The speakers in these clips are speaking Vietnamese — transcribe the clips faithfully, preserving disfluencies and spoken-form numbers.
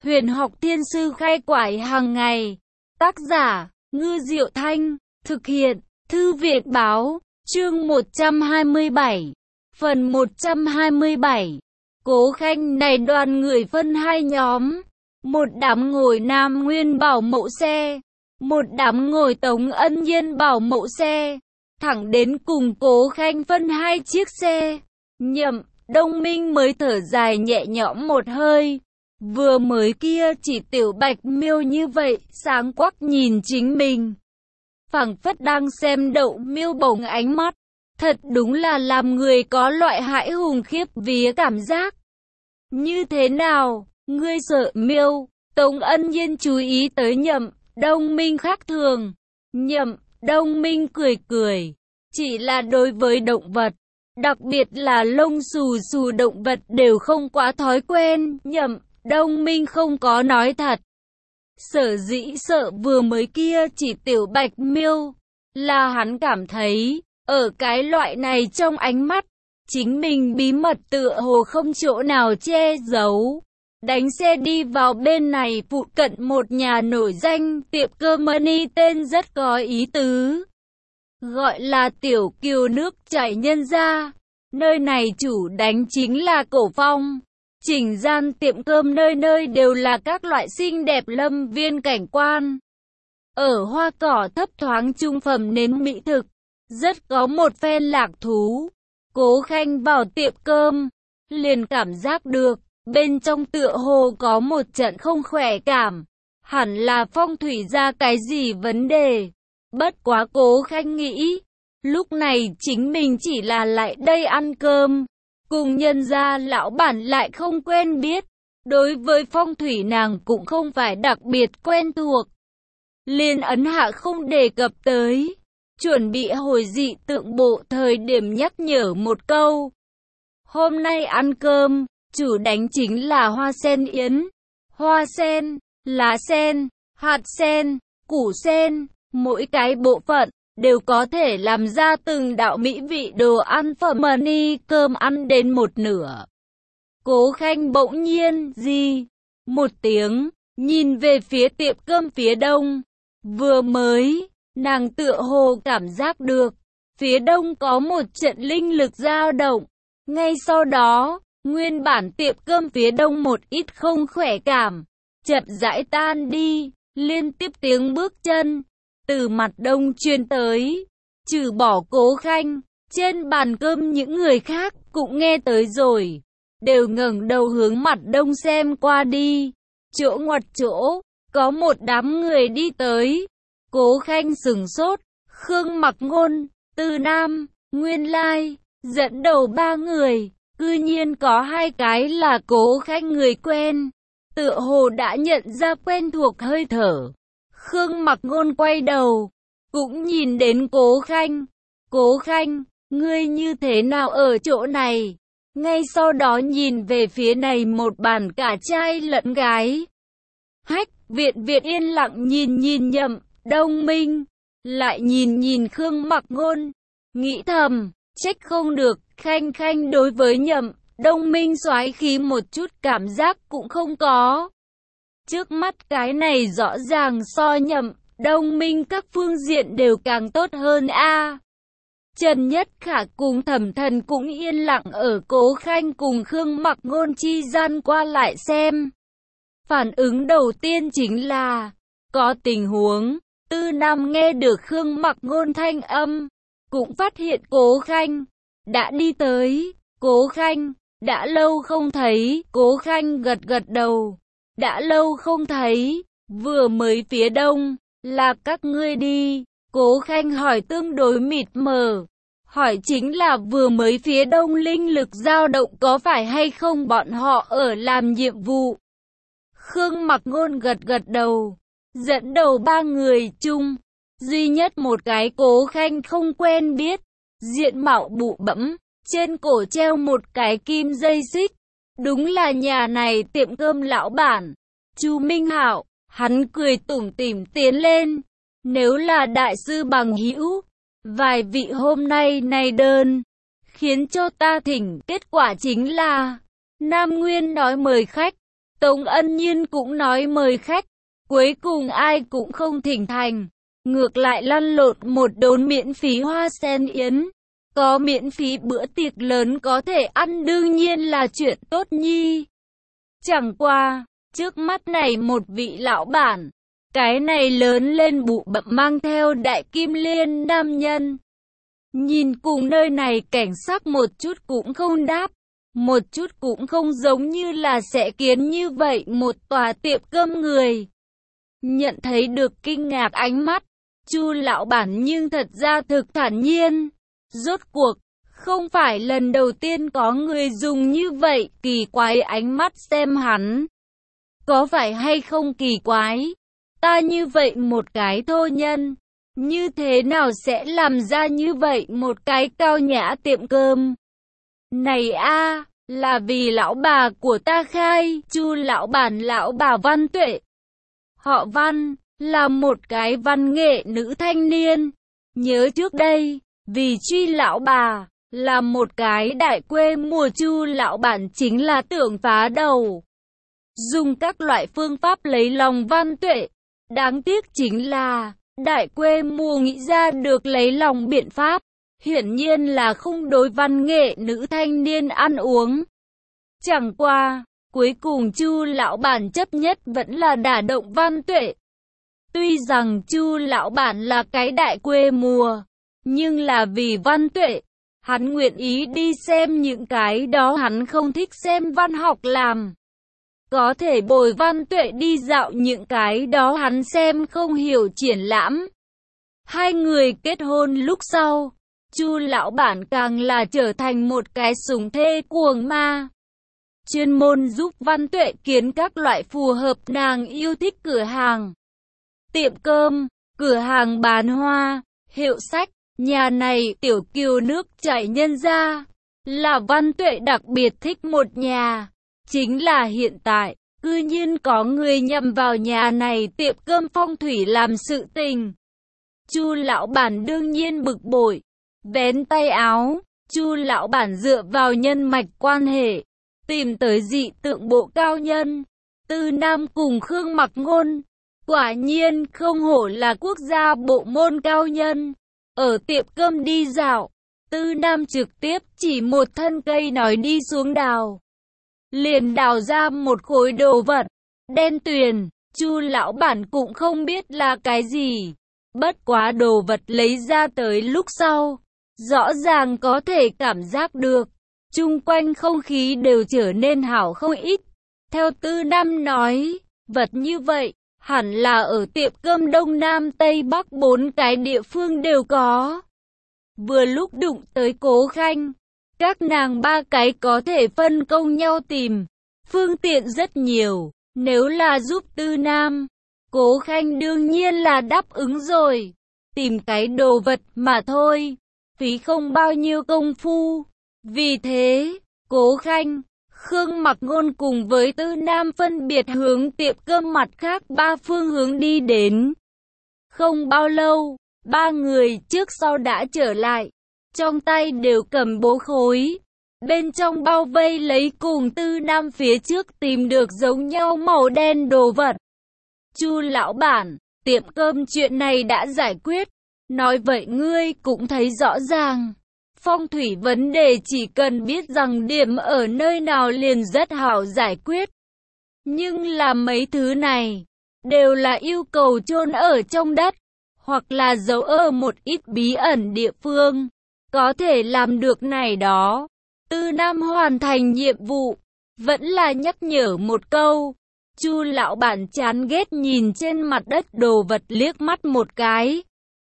Huyền học thiên sư khai quải hàng ngày. Tác giả, Ngư Diệu Thanh. Thực hiện, Thư viện Báo. Chương một trăm hai mươi bảy. Phần một trăm hai mươi bảy. Cố Khanh này đoàn người phân hai nhóm. Một đám ngồi Nam Nguyên bảo mẫu xe. Một đám ngồi Tống Ân Nhiên bảo mẫu xe. Thẳng đến cùng Cố Khanh phân hai chiếc xe. Nhậm, Đông Minh mới thở dài nhẹ nhõm một hơi. Vừa mới kia chỉ Tiểu Bạch Miêu như vậy, sáng quắc nhìn chính mình. Phảng phất đang xem Đậu Miêu bồng ánh mắt. Thật đúng là làm người có loại hãi hùng khiếp vía cảm giác. Như thế nào, ngươi sợ Miêu? Tống Ân Nhiên chú ý tới Nhậm, Đông Minh khác thường. Nhậm, Đông Minh cười cười. Chỉ là đối với động vật, đặc biệt là lông xù xù động vật đều không quá thói quen. Nhậm, Đông Minh không có nói thật. Sở dĩ sợ vừa mới kia chỉ Tiểu Bạch Miêu, là hắn cảm thấy, ở cái loại này trong ánh mắt, chính mình bí mật tựa hồ không chỗ nào che giấu. Đánh xe đi vào bên này phụ cận một nhà nổi danh tiệm cơm mani tên rất có ý tứ. Gọi là Tiểu Kiều nước chảy nhân gia. Nơi này chủ đánh chính là Cổ Phong. Chỉnh gian tiệm cơm nơi nơi đều là các loại xinh đẹp lâm viên cảnh quan. Ở hoa cỏ thấp thoáng trung phẩm nếm mỹ thực. Rất có một phen lạc thú. Cố Khanh vào tiệm cơm, liền cảm giác được, bên trong tựa hồ có một trận không khỏe cảm. Hẳn là phong thủy ra cái gì vấn đề. Bất quá Cố Khanh nghĩ, lúc này chính mình chỉ là lại đây ăn cơm. Cùng nhân gia lão bản lại không quen biết. Đối với phong thủy nàng cũng không phải đặc biệt quen thuộc. Liên ấn hạ không đề cập tới. Chuẩn bị hồi dị tượng bộ thời điểm nhắc nhở một câu. Hôm nay ăn cơm, chủ đánh chính là hoa sen yến. Hoa sen, lá sen, hạt sen, củ sen, mỗi cái bộ phận đều có thể làm ra từng đạo mỹ vị đồ ăn phẩm mani cơm ăn đến một nửa. Cố Khanh bỗng nhiên, gì? Một tiếng, nhìn về phía tiệm cơm phía đông. Vừa mới, nàng tựa hồ cảm giác được, phía đông có một trận linh lực dao động. Ngay sau đó, nguyên bản tiệm cơm phía đông một ít không khỏe cảm, chậm rãi tan đi, liên tiếp tiếng bước chân từ mặt đông truyền tới. Trừ bỏ Cố Khanh, trên bàn cơm những người khác cũng nghe tới rồi, đều ngẩng đầu hướng mặt đông xem qua đi. Chỗ ngoặt chỗ, có một đám người đi tới. Cố Khanh sừng sốt, Khương Mặc Ngôn, Từ Nam, Nguyên Lai, dẫn đầu ba người, cư nhiên có hai cái là Cố Khanh người quen, tựa hồ đã nhận ra quen thuộc hơi thở. Khương Mặc Ngôn quay đầu, cũng nhìn đến Cố Khanh. Cố Khanh, ngươi như thế nào ở chỗ này? Ngay sau đó nhìn về phía này một bàn cả trai lẫn gái. Hách, Viện Viện yên lặng nhìn nhìn Nhậm, Đông Minh, lại nhìn nhìn Khương Mặc Ngôn, nghĩ thầm, trách không được, Khanh Khanh đối với Nhậm, Đông Minh soái khí một chút cảm giác cũng không có. Trước mắt cái này rõ ràng so Nhậm, Đông Minh các phương diện đều càng tốt hơn a. À, Trần Nhất Khả cùng Thẩm Thần cũng yên lặng ở Cố Khanh cùng Khương Mặc Ngôn chi gian qua lại xem. Phản ứng đầu tiên chính là, có tình huống. Tư Nam nghe được Khương Mặc Ngôn thanh âm, cũng phát hiện Cố Khanh đã đi tới. Cố Khanh, đã lâu không thấy. Cố Khanh gật gật đầu. Đã lâu không thấy, vừa mới phía đông, là các ngươi đi. Cố Khanh hỏi tương đối mịt mờ. Hỏi chính là vừa mới phía đông linh lực dao động có phải hay không bọn họ ở làm nhiệm vụ. Khương Mặc Ngôn gật gật đầu. Dẫn đầu ba người chung, duy nhất một cái Cố Khanh không quen biết. Diện mạo bụ bẫm, trên cổ treo một cái kim dây xích. Đúng là nhà này tiệm cơm lão bản, Chu Minh Hạo. Hắn cười tủm tỉm tiến lên. Nếu là đại sư bằng hữu, vài vị hôm nay này đơn, khiến cho ta thỉnh. Kết quả chính là, Nam Nguyên nói mời khách, Tống Ân Nhiên cũng nói mời khách, cuối cùng ai cũng không thỉnh thành, ngược lại lăn lộn một đốn miễn phí hoa sen yến. Có miễn phí bữa tiệc lớn có thể ăn đương nhiên là chuyện tốt nhi. Chẳng qua, trước mắt này một vị lão bản, cái này lớn lên bụ bậm mang theo đại kim liên nam nhân. Nhìn cùng nơi này cảnh sắc một chút cũng không đáp, một chút cũng không giống như là sẽ kiến như vậy một tòa tiệm cơm người. Nhận thấy được kinh ngạc ánh mắt, Chu lão bản nhưng thật ra thực thản nhiên. Rốt cuộc, không phải lần đầu tiên có người dùng như vậy kỳ quái ánh mắt xem hắn. Có phải hay không kỳ quái? Ta như vậy một cái thô nhân, như thế nào sẽ làm ra như vậy một cái cao nhã tiệm cơm? Này a, là vì lão bà của ta khai, Chu lão bản lão bà Văn Tuệ. Họ Văn, là một cái văn nghệ nữ thanh niên. Nhớ trước đây, vì truy lão bà, là một cái đại quê mùa Chu lão bản chính là tưởng phá đầu. Dùng các loại phương pháp lấy lòng Văn Tuệ. Đáng tiếc chính là, đại quê mùa nghĩ ra được lấy lòng biện pháp. Hiển nhiên là không đối văn nghệ nữ thanh niên ăn uống. Chẳng qua, cuối cùng Chu lão bản chấp nhất vẫn là đả động Văn Tuệ. Tuy rằng Chu lão bản là cái đại quê mùa, nhưng là vì Văn Tuệ, hắn nguyện ý đi xem những cái đó hắn không thích xem văn học làm. Có thể bồi Văn Tuệ đi dạo những cái đó hắn xem không hiểu triển lãm. Hai người kết hôn lúc sau, Chu lão bản càng là trở thành một cái sủng thê cuồng ma. Chuyên môn giúp Văn Tuệ kiến các loại phù hợp nàng yêu thích cửa hàng, tiệm cơm, cửa hàng bán hoa, hiệu sách. Nhà này tiểu kiều nước chảy nhân ra, là Văn Tuệ đặc biệt thích một nhà. Chính là hiện tại, cư nhiên có người nhầm vào nhà này tiệm cơm phong thủy làm sự tình. Chu lão bản đương nhiên bực bội, vén tay áo. Chu lão bản dựa vào nhân mạch quan hệ, tìm tới dị tượng bộ cao nhân, Tư Nam cùng Khương Mặc Ngôn. Quả nhiên không hổ là quốc gia bộ môn cao nhân. Ở tiệm cơm đi dạo, Tư Nam trực tiếp chỉ một thân cây nói đi xuống đào, liền đào ra một khối đồ vật đen tuyền. Chu lão bản cũng không biết là cái gì, bất quá đồ vật lấy ra tới lúc sau, rõ ràng có thể cảm giác được, chung quanh không khí đều trở nên hảo không ít. Theo Tư Nam nói, vật như vậy hẳn là ở tiệm cơm Đông Nam Tây Bắc bốn cái địa phương đều có. Vừa lúc đụng tới Cố Khanh, các nàng ba cái có thể phân công nhau tìm, phương tiện rất nhiều. Nếu là giúp Tư Nam, Cố Khanh đương nhiên là đáp ứng rồi. Tìm cái đồ vật mà thôi, phí không bao nhiêu công phu. Vì thế, Cố Khanh, Khương Mặc Ngôn cùng với Tư Nam phân biệt hướng tiệm cơm mặt khác ba phương hướng đi đến. Không bao lâu, ba người trước sau đã trở lại, trong tay đều cầm bố khối, bên trong bao vây lấy cùng Tư Nam phía trước tìm được giống nhau màu đen đồ vật. Chu lão bản, tiệm cơm chuyện này đã giải quyết, nói vậy ngươi cũng thấy rõ ràng. Phong thủy vấn đề chỉ cần biết rằng điểm ở nơi nào liền rất hảo giải quyết. Nhưng là mấy thứ này, đều là yêu cầu chôn ở trong đất, hoặc là giấu ở một ít bí ẩn địa phương. Có thể làm được này đó. Tư Nam hoàn thành nhiệm vụ, vẫn là nhắc nhở một câu. Chu lão bản chán ghét nhìn trên mặt đất đồ vật liếc mắt một cái.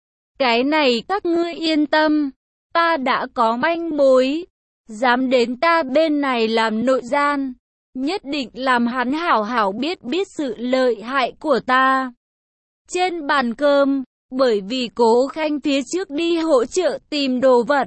Cái này các ngươi yên tâm. Ta đã có manh mối, dám đến ta bên này làm nội gian, nhất định làm hắn hảo hảo biết biết sự lợi hại của ta. Trên bàn cơm, bởi vì Cố Khanh phía trước đi hỗ trợ tìm đồ vật,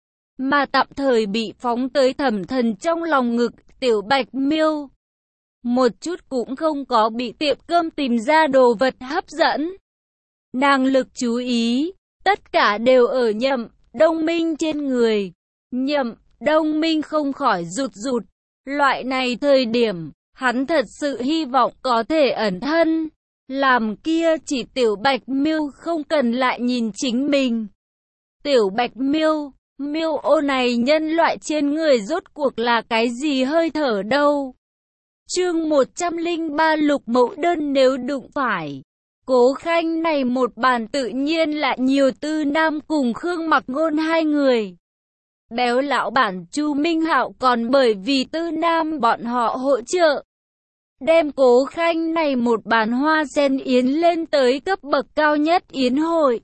mà tạm thời bị phóng tới Thẩm Thần trong lòng ngực Tiểu Bạch Miêu. Một chút cũng không có bị tiệm cơm tìm ra đồ vật hấp dẫn. Nàng lực chú ý, tất cả đều ở Nhậm Đông Minh trên người. Nhậm Đông Minh không khỏi rụt rụt. Loại này thời điểm, Hắn thật sự hy vọng có thể ẩn thân, làm kia chỉ Tiểu Bạch Miêu không cần lại nhìn chính mình. Tiểu Bạch Miêu, miêu ô này nhân loại trên người rốt cuộc là cái gì hơi thở đâu? Chương một trăm lẻ ba Lục Mẫu Đơn nếu đụng phải Cố Khanh này một bàn tự nhiên lại nhiều Tư Nam cùng Khương Mặc Ngôn hai người. Béo lão bản Chu Minh Hạo còn bởi vì Tư Nam bọn họ hỗ trợ, đem Cố Khanh này một bàn hoa sen yến lên tới cấp bậc cao nhất yến hội.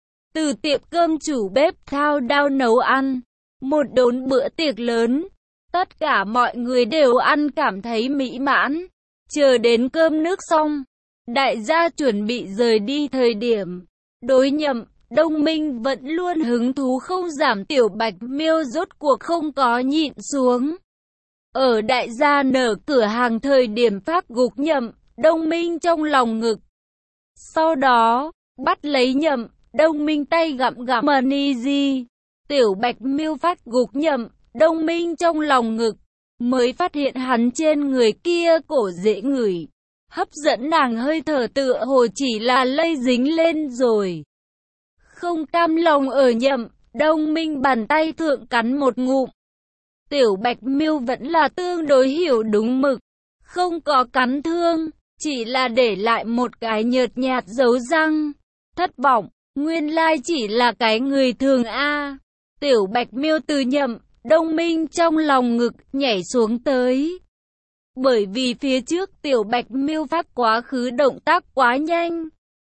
Từ tiệm cơm chủ bếp thao đao nấu ăn, một đốn bữa tiệc lớn, tất cả mọi người đều ăn cảm thấy mỹ mãn. Chờ đến cơm nước xong, đại gia chuẩn bị rời đi thời điểm, đối Nhậm, Đông Minh vẫn luôn hứng thú không giảm. Tiểu Bạch Miêu rốt cuộc không có nhịn xuống. Ở đại gia nở cửa hàng thời điểm phát gục Nhậm, Đông Minh trong lòng ngực. Sau đó, bắt lấy Nhậm, Đông Minh tay gặm gặm mani gì. Tiểu Bạch Miêu phát gục Nhậm, Đông Minh trong lòng ngực, mới phát hiện hắn trên người kia cổ dễ ngửi, hấp dẫn nàng hơi thở tựa hồ chỉ là lây dính lên rồi. Không cam lòng ở Nhậm, Đông Minh bàn tay thượng cắn một ngụm. Tiểu Bạch Miêu vẫn là tương đối hiểu đúng mực, không có cắn thương, chỉ là để lại một cái nhợt nhạt dấu răng. Thất vọng, nguyên lai chỉ là cái người thường a. Tiểu Bạch Miêu từ Nhậm, Đông Minh trong lòng ngực nhảy xuống tới. Bởi vì phía trước Tiểu Bạch Miêu phát quá khứ động tác quá nhanh.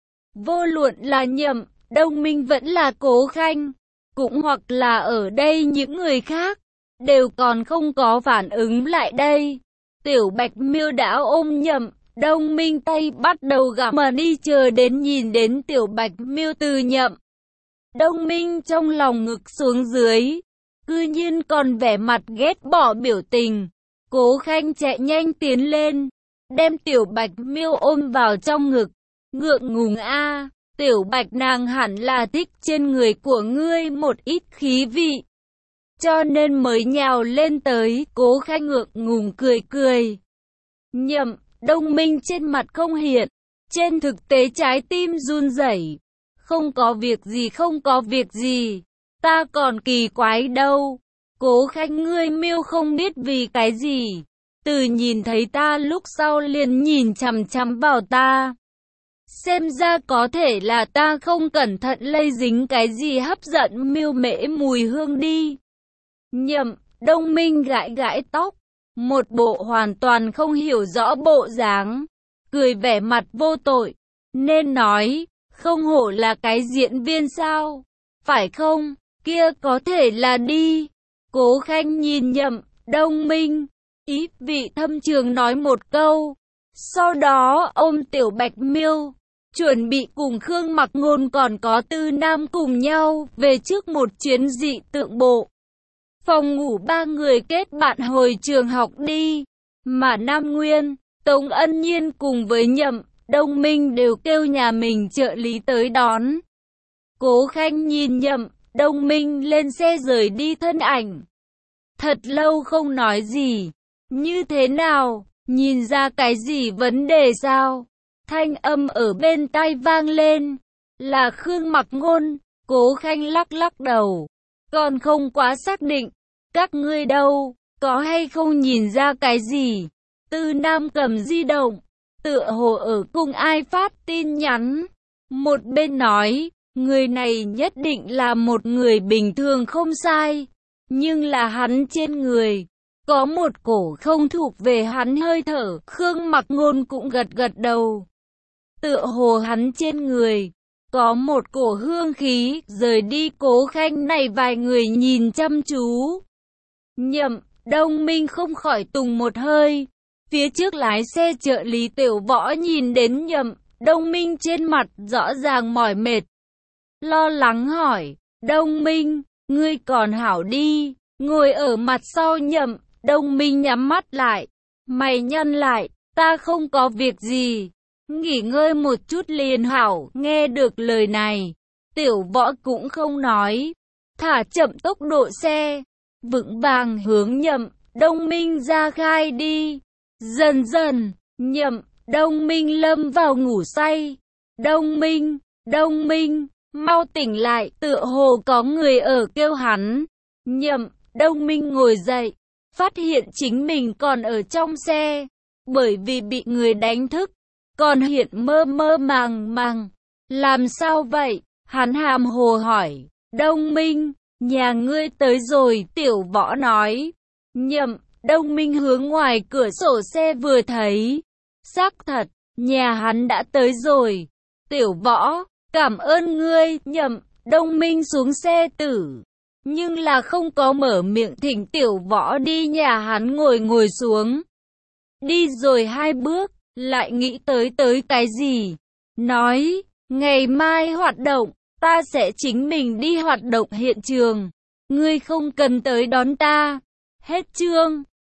Vô luận là Nhậm, Đông Minh vẫn là Cố Khanh, cũng hoặc là ở đây những người khác, đều còn không có phản ứng lại đây. Tiểu Bạch Miêu đã ôm Nhậm, Đông Minh tay bắt đầu gặm mà đi, chờ đến nhìn đến Tiểu Bạch Miêu từ Nhậm, Đông Minh trong lòng ngực xuống dưới, cư nhiên còn vẻ mặt ghét bỏ biểu tình. Cố Khanh chạy nhanh tiến lên, đem Tiểu Bạch Miêu ôm vào trong ngực. Ngượng ngùng a, Tiểu Bạch nàng hẳn là thích trên người của ngươi một ít khí vị, cho nên mới nhào lên tới. Cố Khanh ngượng ngùng cười cười. Nhậm, Đông Minh trên mặt không hiện, trên thực tế trái tim run rẩy. Không có việc gì, không có việc gì, ta còn kỳ quái đâu. Cố Khanh ngươi miêu không biết vì cái gì, từ nhìn thấy ta lúc sau liền nhìn chằm chằm vào ta. Xem ra có thể là ta không cẩn thận lây dính cái gì hấp dẫn miêu mễ mùi hương đi. Nhậm, Đông Minh gãi gãi tóc, một bộ hoàn toàn không hiểu rõ bộ dáng, cười vẻ mặt vô tội. Nên nói, không hổ là cái diễn viên sao, phải không? Kia có thể là đi. Cố Khanh nhìn Nhậm, Đông Minh, ý vị thâm trường nói một câu, sau đó ôm Tiểu Bạch Miêu, chuẩn bị cùng Khương Mặc Ngôn còn có Tư Nam cùng nhau về trước một chuyến dị tượng bộ. Phòng ngủ ba người kết bạn hồi trường học đi, mà Nam Nguyên, Tống Ân Nhiên cùng với Nhậm, Đông Minh đều kêu nhà mình trợ lý tới đón. Cố Khanh nhìn Nhậm, Đông Minh lên xe rời đi thân ảnh. Thật lâu không nói gì. Như thế nào? Nhìn ra cái gì vấn đề sao? Thanh âm ở bên tai vang lên. Là Khương Mặc Ngôn. Cố Khanh lắc lắc đầu. Còn không quá xác định. Các ngươi đâu? Có hay không nhìn ra cái gì? Tư Nam cầm di động, tựa hồ ở cùng ai phát tin nhắn. Một bên nói, người này nhất định là một người bình thường không sai. Nhưng là hắn trên người có một cổ không thuộc về hắn hơi thở. Khương Mặc Ngôn cũng gật gật đầu. Tựa hồ hắn trên người có một cổ hương khí. Rời đi Cố Khanh này vài người nhìn chăm chú. Nhậm, Đông Minh không khỏi tùng một hơi. Phía trước lái xe trợ lý Tiểu Võ nhìn đến Nhậm, Đông Minh trên mặt rõ ràng mỏi mệt, lo lắng hỏi, Đông Minh, ngươi còn hảo đi? Ngồi ở mặt sau Nhậm, Đông Minh nhắm mắt lại, mày nhăn lại, ta không có việc gì, nghỉ ngơi một chút liền hảo. Nghe được lời này, Tiểu Võ cũng không nói, thả chậm tốc độ xe, vững vàng hướng Nhậm, Đông Minh ra khai đi. Dần dần, Nhậm Đông Minh lâm vào ngủ say. Đông Minh, Đông Minh, mau tỉnh lại, tựa hồ có người ở kêu hắn. Nhậm Đông Minh ngồi dậy, phát hiện chính mình còn ở trong xe, bởi vì bị người đánh thức, còn hiện mơ mơ màng màng. Làm sao vậy? Hắn hàm hồ hỏi. Đông Minh, nhà ngươi tới rồi, Tiểu Võ nói. Nhậm Đông Minh hướng ngoài cửa sổ xe vừa thấy. Xác thật, nhà hắn đã tới rồi. Tiểu Võ, cảm ơn ngươi. Nhậm Đông Minh xuống xe tử, nhưng là không có mở miệng thỉnh Tiểu Võ đi nhà hắn ngồi ngồi xuống. Đi rồi hai bước, lại nghĩ tới tới cái gì. Nói, ngày mai hoạt động, ta sẽ chính mình đi hoạt động hiện trường. Ngươi không cần tới đón ta. Hết chương.